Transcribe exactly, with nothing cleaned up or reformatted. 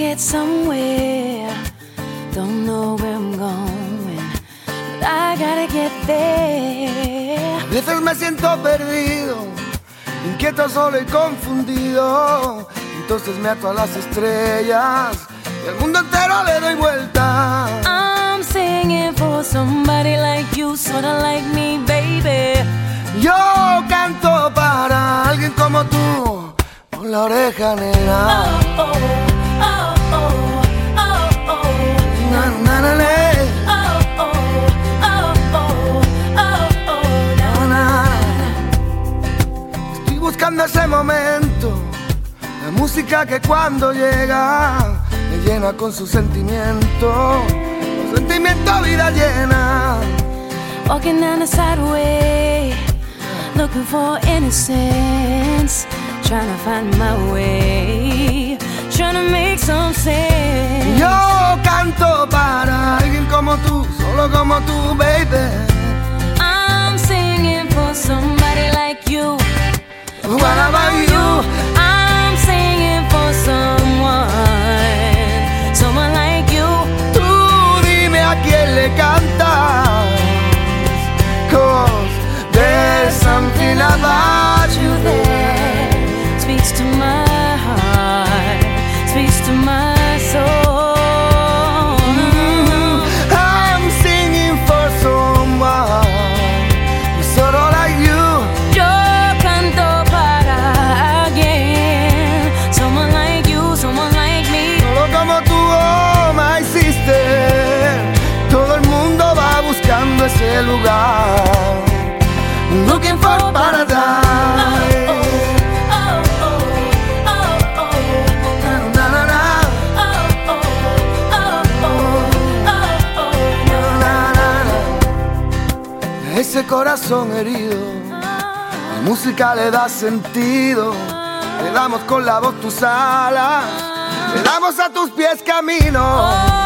get somewhere. Don't know where I'm going, but I gotta get there. A veces me siento perdido, inquieto, solo y confundido. Entonces me ato a las estrellas y al mundo entero le doy vuelta. I'm singing for somebody like you, sorta like me, baby. Yo canto para alguien como tú, por la oreja negra. Oh, oh, oh, oh, oh, oh. Na, na, na, na. Oh, oh, oh, oh, oh, oh, Na, na. Estoy buscando ese momento, la música que cuando llega me llena con su sentimiento. Con sentimiento vida llena. Walking down the sideway, looking for innocence, trying to find my way, trying to make some sense. Yo canto para alguien como tú, solo como tú, baby. I'm singing for somebody like you. What about you? I'm singing for someone, someone like you. Tú dime a quién le cantas, 'cause there's something about you there. Speaks to my heart, speaks to my soul. Mm, I'm singing for someone sort of like you. Yo canto para alguien, someone like you, someone like me. Solo como tú, oh my sister. Todo el mundo va buscando ese lugar, looking for paradise. Oh, oh, oh, oh, oh, oh. Na, na, na. Oh, oh, oh, oh, oh, oh. Na, na, na. A ese corazón herido, la música le da sentido. Le damos con la voz tus alas, le damos a tus pies camino.